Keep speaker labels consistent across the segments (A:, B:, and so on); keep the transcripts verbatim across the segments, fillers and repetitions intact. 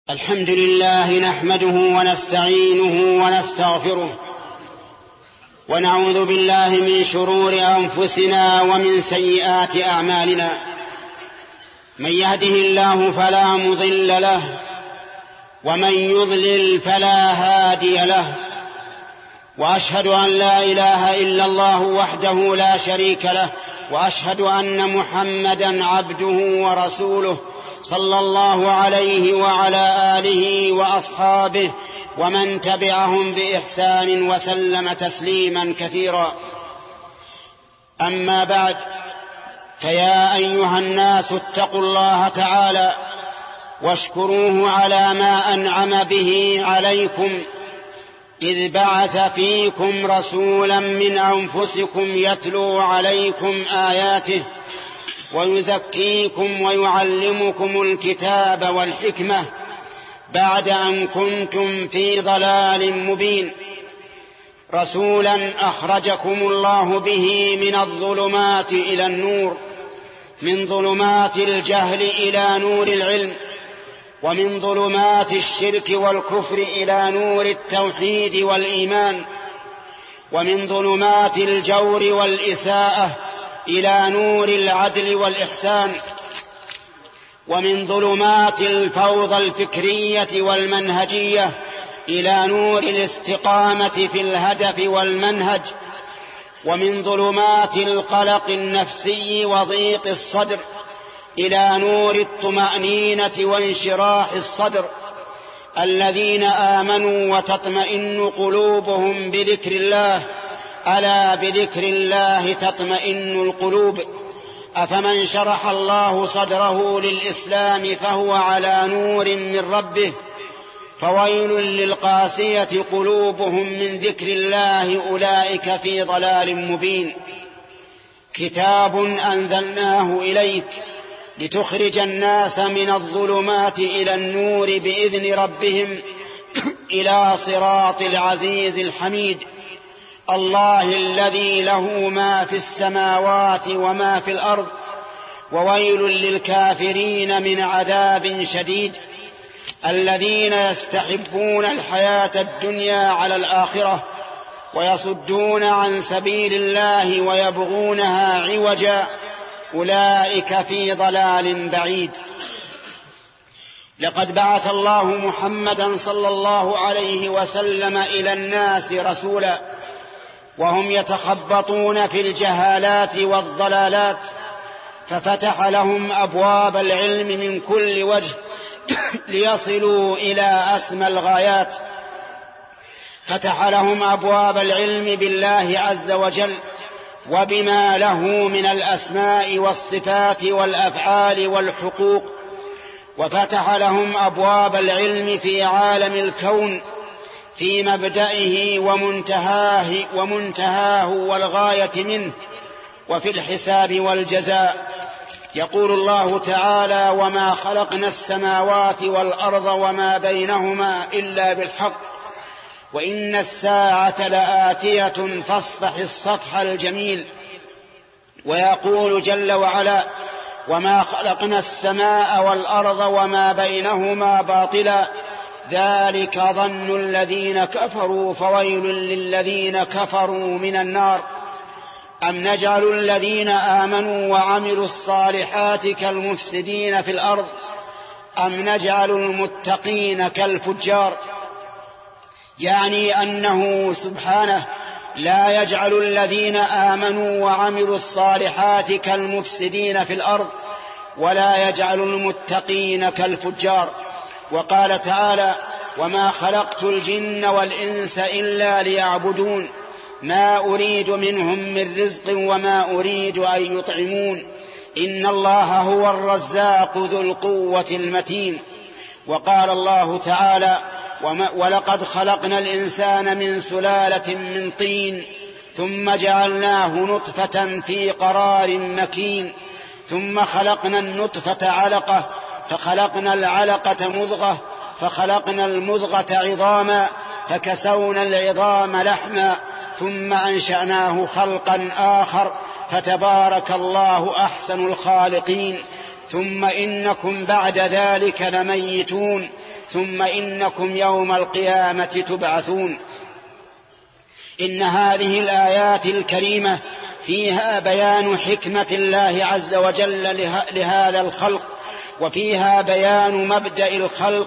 A: الحمد لله نحمده ونستعينه ونستغفره ونعوذ بالله من شرور أنفسنا ومن سيئات أعمالنا. من يهده الله فلا مضل له ومن يضلل فلا هادي له، وأشهد أن لا إله إلا الله وحده لا شريك له، وأشهد أن محمدا عبده ورسوله صلى الله عليه وعلى آله وأصحابه ومن تبعهم بإحسان وسلم تسليما كثيرا. أما بعد، فيا أيها الناس اتقوا الله تعالى واشكروه على ما أنعم به عليكم، إذ بعث فيكم رسولا من أنفسكم يتلو عليكم آياته ويزكيكم ويعلمكم الكتاب والحكمة بعد أن كنتم في ضلال مبين. رسولا أخرجكم الله به من الظلمات إلى النور، من ظلمات الجهل إلى نور العلم، ومن ظلمات الشرك والكفر إلى نور التوحيد والإيمان، ومن ظلمات الجور والإساءة إلى نور العدل والإحسان، ومن ظلمات الفوضى الفكرية والمنهجية إلى نور الاستقامة في الهدف والمنهج، ومن ظلمات القلق النفسي وضيق الصدر إلى نور الطمأنينة وانشراح الصدر. الذين آمنوا وتطمئن قلوبهم بذكر الله، ألا بذكر الله تطمئن القلوب. أفمن شرح الله صدره للإسلام فهو على نور من ربه، فويل للقاسية قلوبهم من ذكر الله أولئك في ضلال مبين. كتاب أنزلناه إليك لتخرج الناس من الظلمات إلى النور بإذن ربهم إلى صراط العزيز الحميد. الله الذي له ما في السماوات وما في الأرض، وويل للكافرين من عذاب شديد. الذين يستحبون الحياة الدنيا على الآخرة ويصدون عن سبيل الله ويبغونها عوجا، أولئك في ضلال بعيد. لقد بعث الله محمدا صلى الله عليه وسلم إلى الناس رسولا، وهم يتخبطون في الجهالات والضلالات، ففتح لهم أبواب العلم من كل وجه ليصلوا إلى أسمى الغايات. فتح لهم أبواب العلم بالله عز وجل وبما له من الأسماء والصفات والأفعال والحقوق، وفتح لهم أبواب العلم في عالم الكون في مبدئه ومنتهاه, ومنتهاه والغاية منه، وفي الحساب والجزاء. يقول الله تعالى: وما خلقنا السماوات والأرض وما بينهما إلا بالحق وإن الساعة لآتية فاصفح الصفح الجميل. ويقول جل وعلا: وما خلقنا السماء والأرض وما بينهما باطلا ذلك ظن الذين كفروا فويل للذين كفروا من النار. أم نجعل الذين آمنوا وعملوا الصالحات كالمفسدين في الأرض أم نجعل المتقين كالفجار. يعني أنه سبحانه لا يجعل الذين آمنوا وعملوا الصالحات كالمفسدين في الأرض، ولا يجعل المتقين كالفجار. وقال تعالى: وما خلقت الجن والإنس إلا ليعبدون ما أريد منهم من رزق وما أريد أن يطعمون إن الله هو الرزاق ذو القوة المتين. وقال الله تعالى: ولقد خلقنا الإنسان من سلالة من طين ثم جعلناه نطفة في قرار مكين ثم خلقنا النطفة علقة فخلقنا العلقة مضغة فخلقنا المضغة عظاما فكسونا العظام لحما ثم أنشأناه خلقا آخر فتبارك الله أحسن الخالقين. ثم إنكم بعد ذلك لميتون ثم إنكم يوم القيامة تبعثون. إن هذه الآيات الكريمة فيها بيان حكمة الله عز وجل لهذا الخلق، وفيها بيان مبدأ الخلق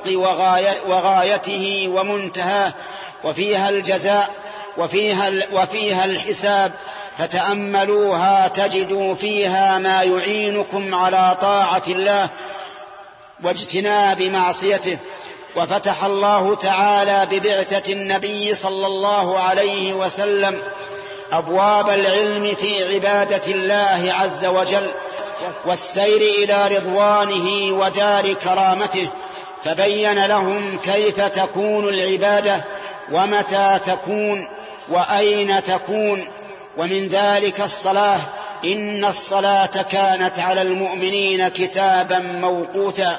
A: وغايته ومنتهاه، وفيها الجزاء وفيها, وفيها الحساب، فتأملوها تجدوا فيها ما يعينكم على طاعة الله واجتناب معصيته. وفتح الله تعالى ببعثة النبي صلى الله عليه وسلم أبواب العلم في عبادة الله عز وجل والسير إلى رضوانه ودار كرامته، فبين لهم كيف تكون العبادة ومتى تكون وأين تكون، ومن ذلك الصلاة، إن الصلاة كانت على المؤمنين كتابا موقوتا.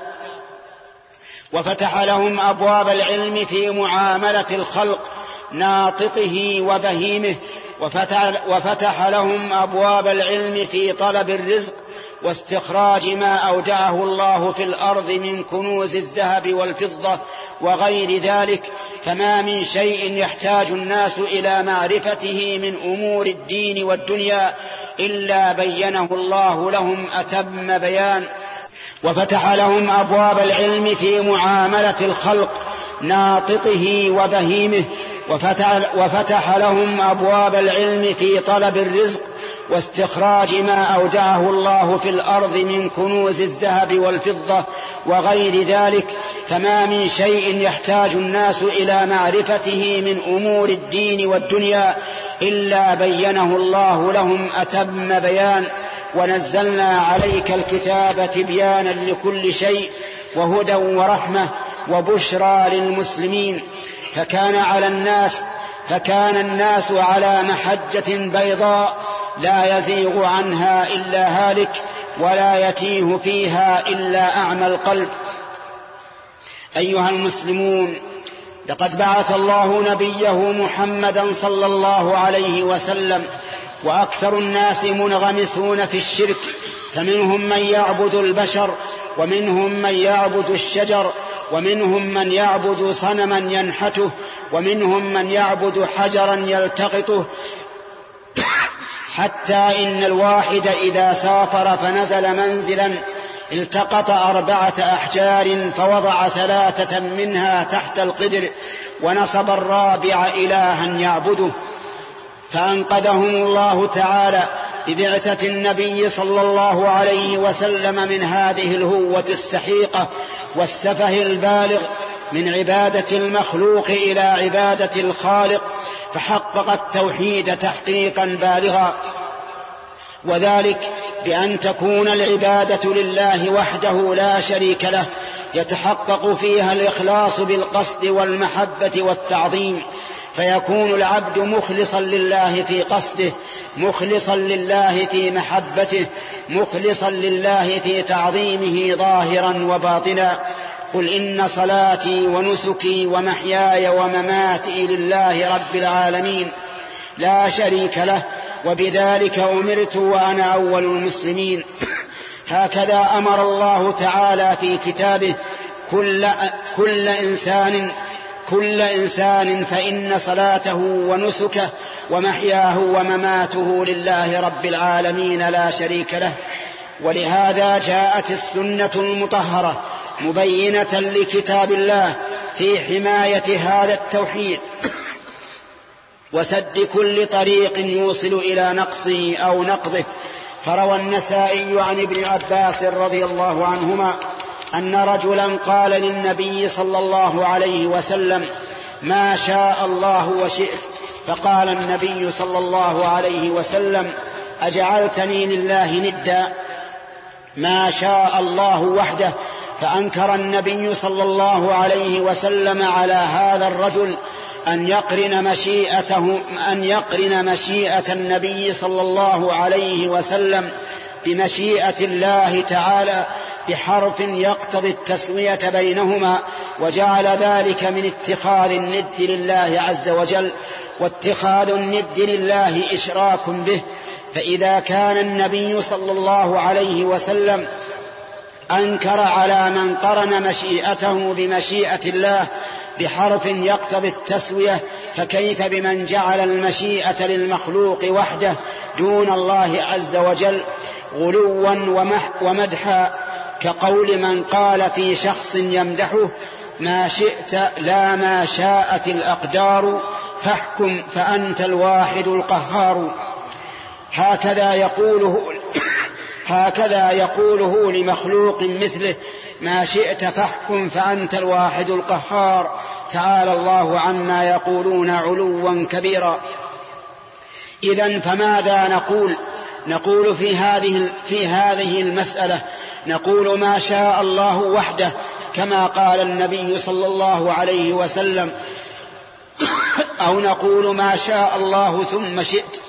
A: وفتح لهم أبواب العلم في معاملة الخلق ناطقه وبهيمه، وفتح, وفتح لهم أبواب العلم في طلب الرزق واستخراج ما أودعه الله في الأرض من كنوز الذهب والفضة وغير ذلك، فما من شيء يحتاج الناس إلى معرفته من أمور الدين والدنيا إلا بينه الله لهم أتم بيان. وفتح لهم أبواب العلم في معاملة الخلق ناطقه وبهيمه، وفتح, وفتح لهم أبواب العلم في طلب الرزق واستخراج ما أودعه الله في الأرض من كنوز الذهب والفضة وغير ذلك، فما من شيء يحتاج الناس إلى معرفته من أمور الدين والدنيا إلا بينه الله لهم أتم بيان. ونزلنا عليك الكتاب تبيانا لكل شيء وهدى ورحمة وبشرى للمسلمين. فكان على الناس فكان الناس على محجة بيضاء لا يزيغ عنها إلا هالك ولا يتيه فيها إلا أعمى القلب. أيها المسلمون، لقد بعث الله نبيه محمدا صلى الله عليه وسلم، وأكثر الناس منغمسون في الشرك، فمنهم من يعبد البشر، ومنهم من يعبد الشجر، ومنهم من يعبد صنما ينحته، ومنهم من يعبد حجرا يلتقطه، حتى إن الواحد إذا سافر فنزل منزلا التقط أربعة أحجار فوضع ثلاثة منها تحت القدر ونصب الرابع إلها يعبده، فأنقذهم الله تعالى ببعثة النبي صلى الله عليه وسلم من هذه الهوة السحيقة والسفه البالغ من عبادة المخلوق إلى عبادة الخالق، فحقق التوحيد تحقيقا بالغا، وذلك بأن تكون العبادة لله وحده لا شريك له، يتحقق فيها الإخلاص بالقصد والمحبة والتعظيم، فيكون العبد مخلصا لله في قصده، مخلصا لله في محبته، مخلصا لله في تعظيمه ظاهرا وباطنا. قل إن صلاتي ونسكي ومحياي ومماتي لله رب العالمين لا شريك له، وبذلك أمرت وأنا أول المسلمين. هكذا أمر الله تعالى في كتابه كل, كل إنسان كل إنسان فإن صلاته ونسكه ومحياه ومماته لله رب العالمين لا شريك له. ولهذا جاءت السنة المطهرة مبينة لكتاب الله في حماية هذا التوحيد وسد كل طريق يوصل إلى نقصه أو نقضه. فروى النسائي عن ابن عباس رضي الله عنهما أن رجلا قال للنبي صلى الله عليه وسلم: ما شاء الله وشئت. فقال النبي صلى الله عليه وسلم: أجعلتني لله ندا؟ ما شاء الله وحده. فأنكر النبي صلى الله عليه وسلم على هذا الرجل أن يقرن مشيئته أن يقرن مشيئة النبي صلى الله عليه وسلم بمشيئة الله تعالى بحرف يقتضي التسوية بينهما، وجعل ذلك من اتخاذ الند لله عز وجل، واتخاذ الند لله إشراك به. فإذا كان النبي صلى الله عليه وسلم أنكر على من قرن مشيئته بمشيئة الله بحرف يقتضي التسوية، فكيف بمن جعل المشيئة للمخلوق وحده دون الله عز وجل غلوا ومدحا، كقول من قال في شخص يمدحه: ما شئت لا ما شاءت الأقدار، فاحكم فأنت الواحد القهار. هكذا يقوله هكذا يقوله لمخلوق مثله: ما شئت فاحكم فأنت الواحد القهار. تعالى الله عما يقولون علوا كبيرا. إذن فماذا نقول؟ نقول في هذه في هذه المسألة نقول ما شاء الله وحده، كما قال النبي صلى الله عليه وسلم، أو نقول ما شاء الله ثم شئت.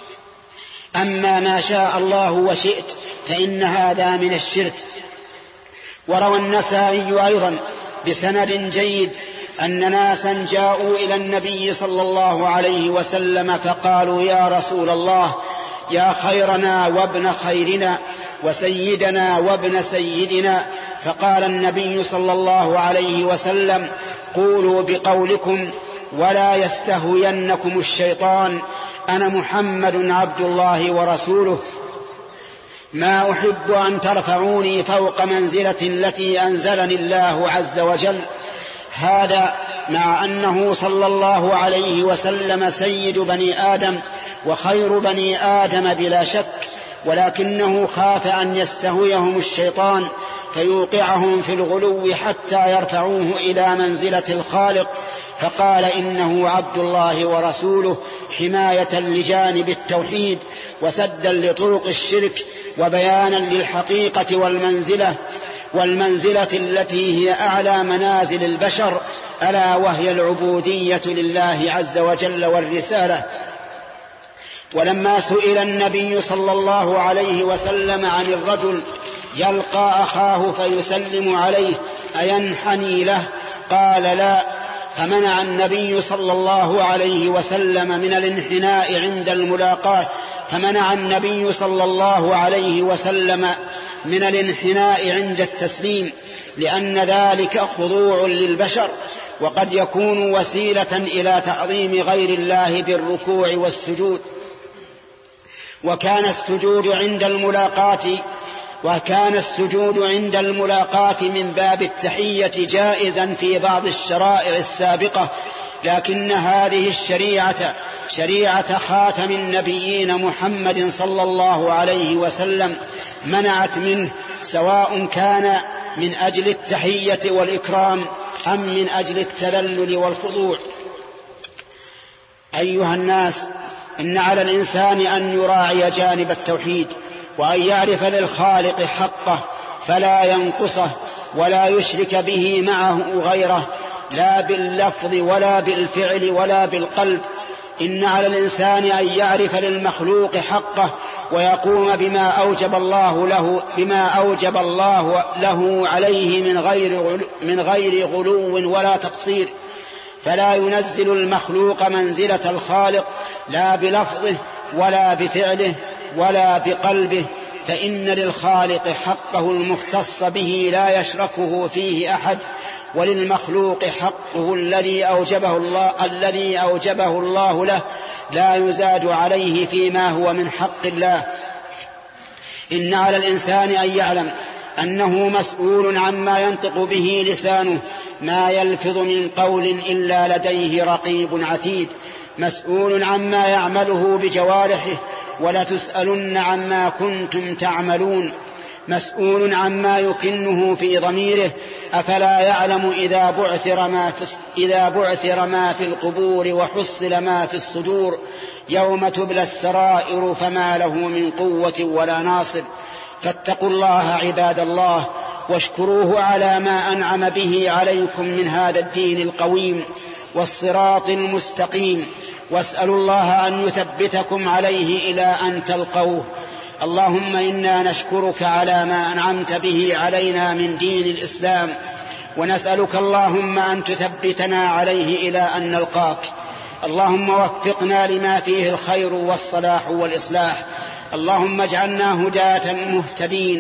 A: أما ما شاء الله وشئت فإن هذا من الشرك. وروى النسائي أيضا بسند جيد أن ناسا جاءوا إلى النبي صلى الله عليه وسلم فقالوا: يا رسول الله، يا خيرنا وابن خيرنا وسيدنا وابن سيدنا. فقال النبي صلى الله عليه وسلم: قولوا بقولكم ولا يستهوينكم الشيطان، أنا محمد عبد الله ورسوله، ما أحب أن ترفعوني فوق منزلة التي أنزلني الله عز وجل. هذا مع أنه صلى الله عليه وسلم سيد بني آدم وخير بني آدم بلا شك، ولكنه خاف أن يستهويهم الشيطان فيوقعهم في الغلو حتى يرفعوه إلى منزلة الخالق، فقال: إنه عبد الله ورسوله، حماية لجانب التوحيد وسدا لطرق الشرك وبيانا للحقيقة والمنزلة والمنزلة التي هي أعلى منازل البشر، ألا وهي العبودية لله عز وجل والرسالة. ولما سئل النبي صلى الله عليه وسلم عن الرجل يلقى أخاه فيسلم عليه أينحني له؟ قال: لا. فمنع النبي صلى الله عليه وسلم من الانحناء عند الملاقاة فمنع النبي صلى الله عليه وسلم من الانحناء عند التسليم، لأن ذلك خضوع للبشر، وقد يكون وسيلة إلى تعظيم غير الله بالركوع والسجود. وكان السجود عند الملاقاة وكان السجود عند الملاقاة من باب التحية جائزا في بعض الشرائع السابقة، لكن هذه الشريعة شريعة خاتم النبيين محمد صلى الله عليه وسلم منعت منه، سواء كان من أجل التحية والإكرام أم من أجل التذلل والخضوع. أيها الناس، إن على الإنسان أن يراعي جانب التوحيد، وأن يعرف للخالق حقه فلا ينقصه ولا يشرك به معه غيره، لا باللفظ ولا بالفعل ولا بالقلب. إن على الإنسان أن يعرف للمخلوق حقه ويقوم بما أوجب الله له بما أوجب الله له عليه من غير من غير غلو ولا تقصير، فلا ينزل المخلوق منزلة الخالق لا بلفظه ولا بفعله ولا بقلبه، فإن للخالق حقه المختص به لا يشركه فيه أحد، وللمخلوق حقه الذي أوجبه الله الذي أوجبه الله له لا يزاد عليه فيما هو من حق الله. إن على الإنسان أن يعلم أنه مسؤول عما ينطق به لسانه، ما يلفظ من قول إلا لديه رقيب عتيد، مسؤول عما يعمله بجوارحه ولتسألن عما كنتم تعملون، مسؤول عما يكنه في ضميره، أفلا يعلم إذا بعثر ما في, إذا بعثر ما في القبور وحصل ما في الصدور يوم تبلى السرائر فما له من قوة ولا ناصر. فاتقوا الله عباد الله، واشكروه على ما أنعم به عليكم من هذا الدين القويم والصراط المستقيم، واسألوا الله أن يثبتكم عليه إلى أن تلقوه. اللهم إنا نشكرك على ما أنعمت به علينا من دين الإسلام، ونسألك اللهم أن تثبتنا عليه إلى أن نلقاك. اللهم وفقنا لما فيه الخير والصلاح والإصلاح. اللهم اجعلنا هداة مهتدين،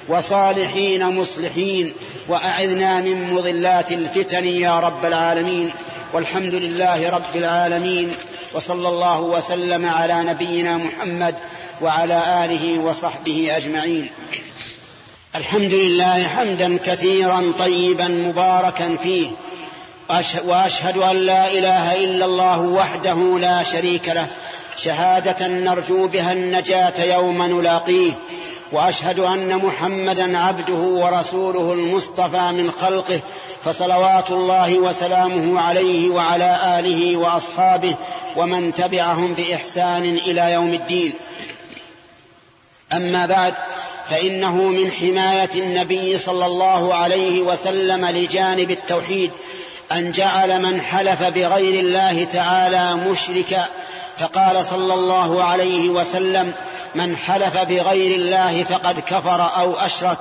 A: وصالحين مصلحين، وأعذنا من مضلات الفتن يا رب العالمين. والحمد لله رب العالمين، وصلى الله وسلم على نبينا محمد وعلى آله وصحبه أجمعين. الحمد لله حمدا كثيرا طيبا مباركا فيه، وأشهد أن لا إله إلا الله وحده لا شريك له شهادة نرجو بها النجاة يوم نلاقيه، وأشهد أن محمدا عبده ورسوله المصطفى من خلقه، فصلوات الله وسلامه عليه وعلى آله وأصحابه ومن تبعهم بإحسان إلى يوم الدين. أما بعد، فإنه من حماية النبي صلى الله عليه وسلم لجانب التوحيد أن جعل من حلف بغير الله تعالى مشركا، فقال صلى الله عليه وسلم: من حلف بغير الله فقد كفر أو أشرك.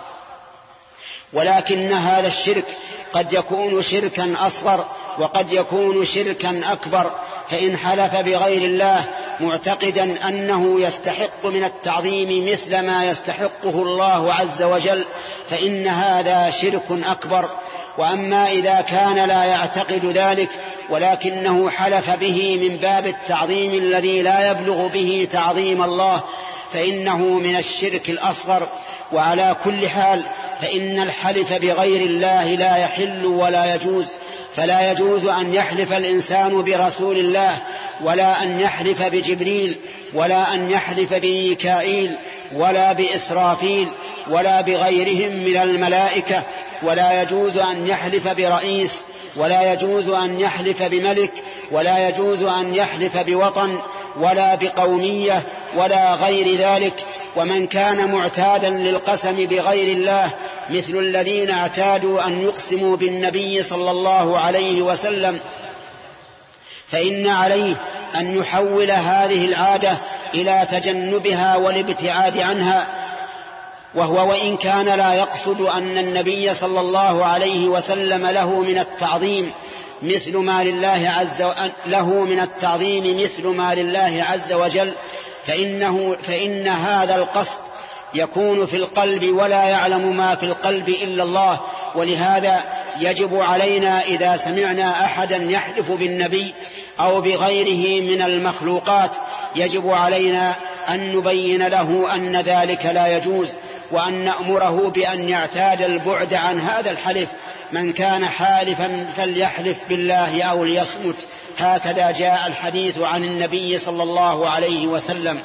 A: ولكن هذا الشرك قد يكون شركا أصغر وقد يكون شركا أكبر، فإن حلف بغير الله معتقدا أنه يستحق من التعظيم مثل ما يستحقه الله عز وجل فإن هذا شرك أكبر. وأما إذا كان لا يعتقد ذلك ولكنه حلف به من باب التعظيم الذي لا يبلغ به تعظيم الله فإنه من الشرك الأصغر. وعلى كل حال فإن الحلف بغير الله لا يحل ولا يجوز، فلا يجوز أن يحلف الإنسان برسول الله، ولا أن يحلف بجبريل، ولا أن يحلف بميكائيل، ولا بإسرافيل، ولا بغيرهم من الملائكة، ولا يجوز أن يحلف برئيس، ولا يجوز أن يحلف بملك، ولا يجوز أن يحلف بوطن ولا بقومية ولا غير ذلك. ومن كان معتادا للقسم بغير الله مثل الذين اعتادوا أن يقسموا بالنبي صلى الله عليه وسلم فإن عليه أن يحول هذه العادة إلى تجنبها والابتعاد عنها. وهو وإن كان لا يقصد أن النبي صلى الله عليه وسلم له من التعظيم مثل ما لله عز له من التعظيم مثل ما لله عز وجل، فإنه فإن هذا القصد يكون في القلب ولا يعلم ما في القلب إلا الله. ولهذا يجب علينا إذا سمعنا أحدا يحلف بالنبي أو بغيره من المخلوقات يجب علينا أن نبين له أن ذلك لا يجوز، وأن نأمره بأن يعتاد البعد عن هذا الحلف. من كان حالفا فليحلف بالله أو ليصمت، هكذا جاء الحديث عن النبي صلى الله عليه وسلم.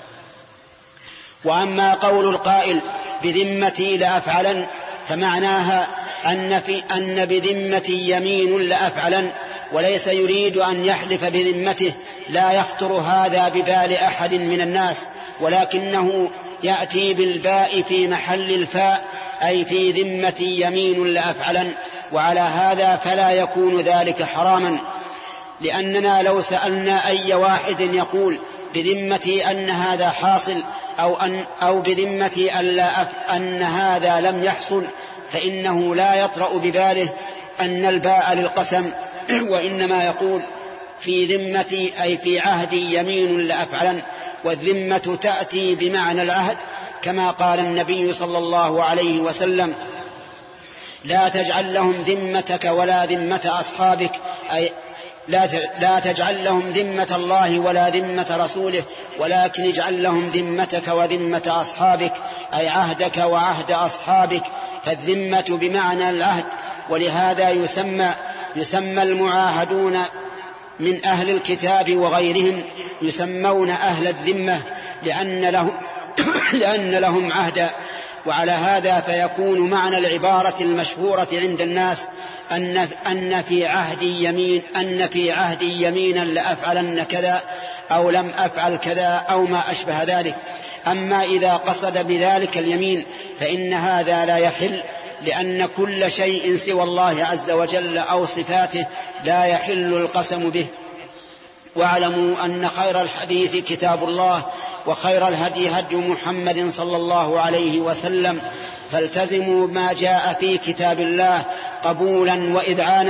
A: وأما قول القائل بذمتي لأفعلن فمعناها أن, في أن بذمتي يمين لأفعلن، وليس يريد أن يحلف بذمته. لا يخطر هذا ببال أحد من الناس، ولكنه يأتي بالباء في محل الفاء، أي في ذمتي يمين لأفعلن. وعلى هذا فلا يكون ذلك حراما، لأننا لو سألنا أي واحد يقول بذمتي أن هذا حاصل أو, أن أو بذمتي ألا أف أن هذا لم يحصل فإنه لا يطرأ بباله أن الباء للقسم، وإنما يقول في ذمتي أي في عهدي يمين لأفعلن. والذمة تأتي بمعنى العهد، كما قال النبي صلى الله عليه وسلم: لا تجعل لهم ذمتك ولا ذمة أصحابك، أي لا تجعل لهم ذمة الله ولا ذمة رسوله، ولكن اجعل لهم ذمتك وذمة أصحابك، أي عهدك وعهد أصحابك. فالذمة بمعنى العهد. ولهذا يسمى, يسمى المعاهدون من أهل الكتاب وغيرهم يسمون أهل الذمة لأن لهم, لأن لهم عهدا. وعلى هذا فيكون معنى العبارة المشهورة عند الناس أن, أن في عهدي يمين أن في عهدي يمينا لأفعلن كذا أو لم أفعل كذا أو ما أشبه ذلك. أما إذا قصد بذلك اليمين فإن هذا لا يحل، لأن كل شيء سوى الله عز وجل أو صفاته لا يحل القسم به. واعلموا أن خير الحديث كتاب الله، وخير الهدي هدي محمد صلى الله عليه وسلم، فالتزموا ما جاء في كتاب الله قبولا وإذعانا،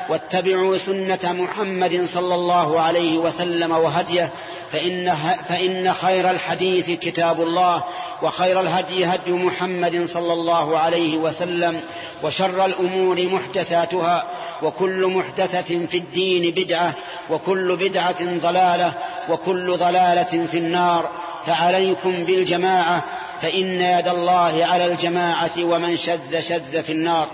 A: واتبعوا سنة محمد صلى الله عليه وسلم وهديه، فإن, فإن خير الحديث كتاب الله، وخير الهدي هدي محمد صلى الله عليه وسلم، وشر الأمور محدثاتها، وكل محدثة في الدين بدعة، وكل بدعة ضلالة، وكل ضلالة في النار. فعليكم بالجماعة، فإن يد الله على الجماعة، ومن شذ شذ في النار.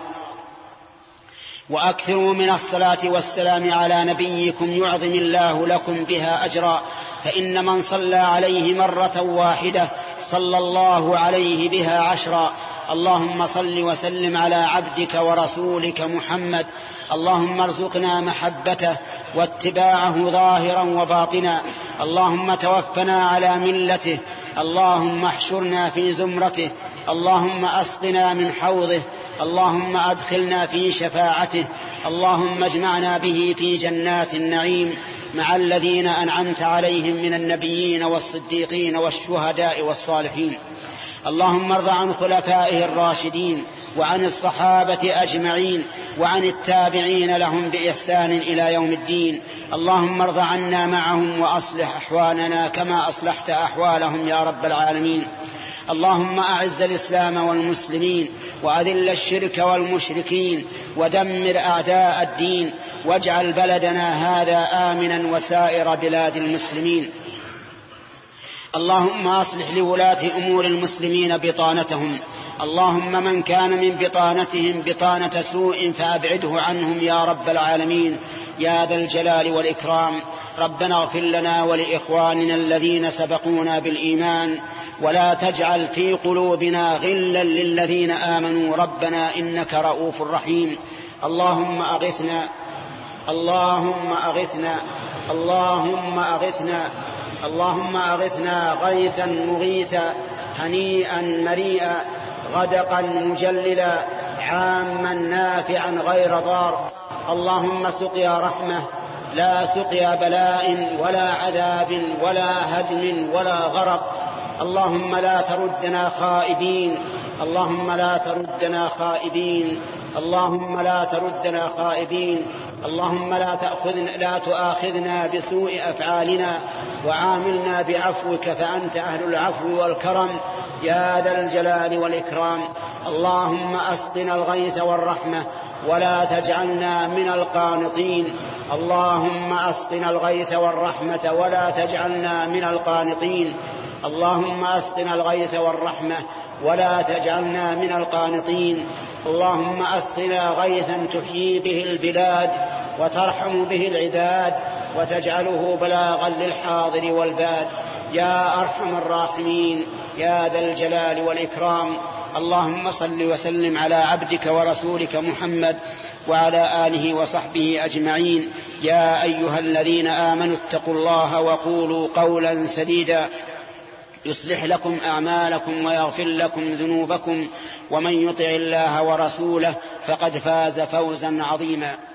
A: وأكثروا من الصلاة والسلام على نبيكم يعظم الله لكم بها أجرا، فإن من صلى عليه مرة واحدة صلى الله عليه بها عشرا. اللهم صل وسلم على عبدك ورسولك محمد، اللهم ارزقنا محبته واتباعه ظاهرا وباطنا، اللهم توفنا على ملته، اللهم احشرنا في زمرته، اللهم أسقنا من حوضه، اللهم أدخلنا في شفاعته، اللهم اجمعنا به في جنات النعيم مع الذين أنعمت عليهم من النبيين والصديقين والشهداء والصالحين. اللهم ارض عن خلفائه الراشدين وعن الصحابة أجمعين وعن التابعين لهم بإحسان إلى يوم الدين. اللهم ارض عنا معهم وأصلح أحوالنا كما أصلحت أحوالهم يا رب العالمين. اللهم أعز الإسلام والمسلمين، وأذل الشرك والمشركين، ودمر أعداء الدين، واجعل بلدنا هذا آمنا وسائر بلاد المسلمين. اللهم أصلح لولاة أمور المسلمين بطانتهم، اللهم من كان من بطانتهم بطانة سوء فأبعده عنهم يا رب العالمين يا ذا الجلال والإكرام. ربنا اغفر لنا ولإخواننا الذين سبقونا بالإيمان، ولا تجعل في قلوبنا غلا للذين آمنوا ربنا إنك رؤوف رحيم. اللهم أغثنا اللهم أغثنا اللهم أغثنا اللهم أغثنا غيثا مغيثا هنيئا مريئا غدقا مجللا عاما نافعا غير ضار. اللهم سقيا رحمة لا سقيا بلاء ولا عذاب ولا هدم ولا غرق. اللهم لا تردنا خائبين اللهم لا تردنا خائبين اللهم لا تردنا خائبين. اللهم لا تأخذنا لا تؤاخذنا بسوء أفعالنا، وعاملنا بعفوك فأنت أهل العفو والكرم يا ذا الجلال والإكرام. اللهم أسقنا الغيث والرحمة ولا تجعلنا من القانطين. اللهم أسقنا الغيث والرحمة ولا تجعلنا من القانطين. اللهم أسقنا الغيث والرحمة ولا تجعلنا من القانطين. اللهم أسقنا غيثا تحيي به البلاد وترحم به العباد وتجعله بلاغا للحاضر والباد يا أرحم الراحمين يا ذا الجلال والإكرام. اللهم صل وسلم على عبدك ورسولك محمد وعلى آله وصحبه أجمعين. يا أيها الذين آمنوا اتقوا الله وقولوا قولا سديدا يصلح لكم أعمالكم ويغفر لكم ذنوبكم، ومن يطع الله ورسوله فقد فاز فوزا عظيما.